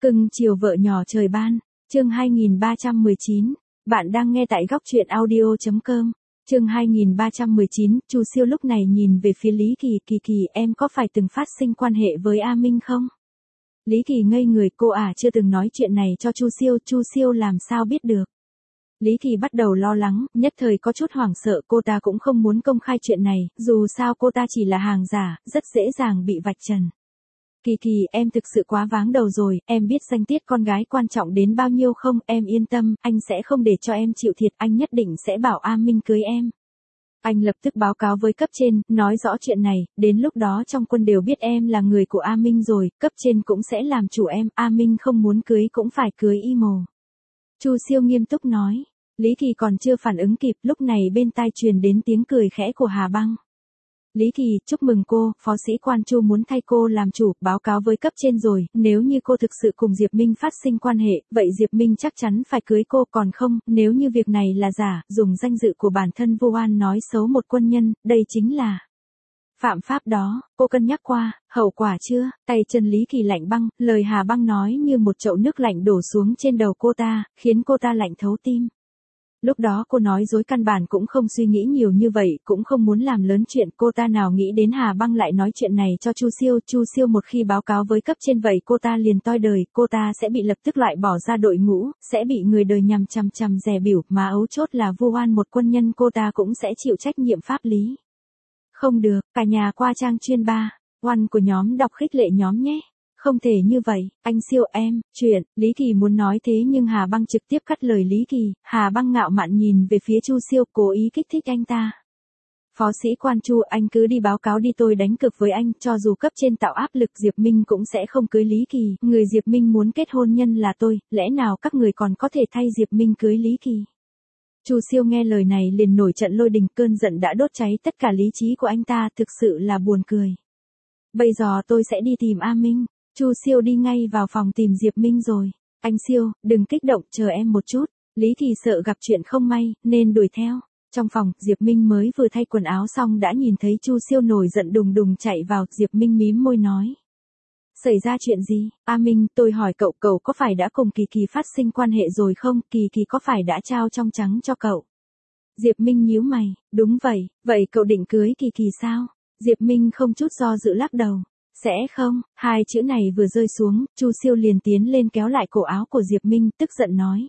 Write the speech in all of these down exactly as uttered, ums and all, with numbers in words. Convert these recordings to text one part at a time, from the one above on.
Cưng chiều vợ nhỏ trời ban, chương hai nghìn ba trăm mười chín. Bạn đang nghe tại góc truyện audio chấm com. Chương hai nghìn ba trăm mười chín, Chu Siêu lúc này nhìn về phía Lý Kỳ, Kỳ Kỳ em có phải từng phát sinh quan hệ với A Minh không? Lý Kỳ ngây người, cô à chưa từng nói chuyện này cho Chu Siêu, Chu Siêu làm sao biết được? Lý Kỳ bắt đầu lo lắng, nhất thời có chút hoảng sợ, cô ta cũng không muốn công khai chuyện này, dù sao cô ta chỉ là hàng giả, rất dễ dàng bị vạch trần. Kỳ Kỳ, em thực sự quá váng đầu rồi, em biết danh tiết con gái quan trọng đến bao nhiêu không, em yên tâm, anh sẽ không để cho em chịu thiệt, anh nhất định sẽ bảo A Minh cưới em. Anh lập tức báo cáo với cấp trên, nói rõ chuyện này, đến lúc đó trong quân đều biết em là người của A Minh rồi, cấp trên cũng sẽ làm chủ em, A Minh không muốn cưới cũng phải cưới y mồ. Chu Siêu nghiêm túc nói. Lý Kỳ còn chưa phản ứng kịp, lúc này bên tai truyền đến tiếng cười khẽ của Hà Băng. Lý Kỳ, chúc mừng cô, phó sĩ quan Chu muốn thay cô làm chủ, báo cáo với cấp trên rồi, nếu như cô thực sự cùng Diệp Minh phát sinh quan hệ, vậy Diệp Minh chắc chắn phải cưới cô, còn không, nếu như việc này là giả, dùng danh dự của bản thân vô oan nói xấu một quân nhân, đây chính là phạm pháp đó, cô cân nhắc qua, hậu quả chưa? Tay chân Lý Kỳ lạnh băng, lời Hà Băng nói như một chậu nước lạnh đổ xuống trên đầu cô ta, khiến cô ta lạnh thấu tim. Lúc đó cô nói dối căn bản cũng không suy nghĩ nhiều như vậy, cũng không muốn làm lớn chuyện, cô ta nào nghĩ đến Hà Băng lại nói chuyện này cho Chu Siêu, Chu Siêu một khi báo cáo với cấp trên vậy cô ta liền toi đời, cô ta sẽ bị lập tức loại bỏ ra đội ngũ, sẽ bị người đời nhằm chằm chằm dè bỉu, mà ấu chốt là vu oan một quân nhân, cô ta cũng sẽ chịu trách nhiệm pháp lý. Không được, cả nhà qua trang chuyên ba, oan của nhóm đọc khích lệ nhóm nhé. Không thể như vậy, anh Siêu em, chuyện, Lý Kỳ muốn nói thế nhưng Hà Băng trực tiếp cắt lời Lý Kỳ, Hà Băng ngạo mạn nhìn về phía Chu Siêu, cố ý kích thích anh ta. Phó sĩ quan Chu, anh cứ đi báo cáo đi, tôi đánh cược với anh, cho dù cấp trên tạo áp lực Diệp Minh cũng sẽ không cưới Lý Kỳ, người Diệp Minh muốn kết hôn nhân là tôi, lẽ nào các người còn có thể thay Diệp Minh cưới Lý Kỳ? Chu Siêu nghe lời này liền nổi trận lôi đình, cơn giận đã đốt cháy tất cả lý trí của anh ta, thực sự là buồn cười. Bây giờ tôi sẽ đi tìm A Minh. Chu Siêu đi ngay vào phòng tìm Diệp Minh rồi. Anh Siêu, đừng kích động, chờ em một chút. Lý Kỳ sợ gặp chuyện không may, nên đuổi theo. Trong phòng, Diệp Minh mới vừa thay quần áo xong đã nhìn thấy Chu Siêu nổi giận đùng đùng chạy vào, Diệp Minh mím môi nói. Xảy ra chuyện gì? A Minh, tôi hỏi cậu, cậu có phải đã cùng Kỳ Kỳ phát sinh quan hệ rồi không? Kỳ Kỳ có phải đã trao trong trắng cho cậu? Diệp Minh nhíu mày, đúng vậy, vậy cậu định cưới Kỳ Kỳ sao? Diệp Minh không chút do dự lắc đầu. Sẽ không, hai chữ này vừa rơi xuống, Chu Siêu liền tiến lên kéo lại cổ áo của Diệp Minh, tức giận nói.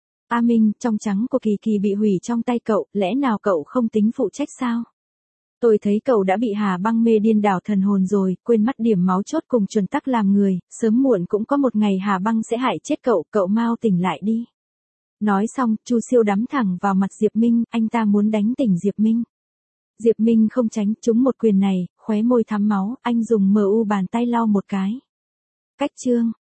A Minh, trong trắng của Kỳ Kỳ bị hủy trong tay cậu, lẽ nào cậu không tính phụ trách sao? Tôi thấy cậu đã bị Hà Băng mê điên đảo thần hồn rồi, quên mất điểm máu chốt cùng chuẩn tắc làm người, sớm muộn cũng có một ngày Hà Băng sẽ hại chết cậu, cậu mau tỉnh lại đi. Nói xong, Chu Siêu đắm thẳng vào mặt Diệp Minh, anh ta muốn đánh tỉnh Diệp Minh. Diệp Minh không tránh, trúng một quyền này, khóe môi thắm máu, anh dùng mờ u bàn tay lau một cái. Cách chương,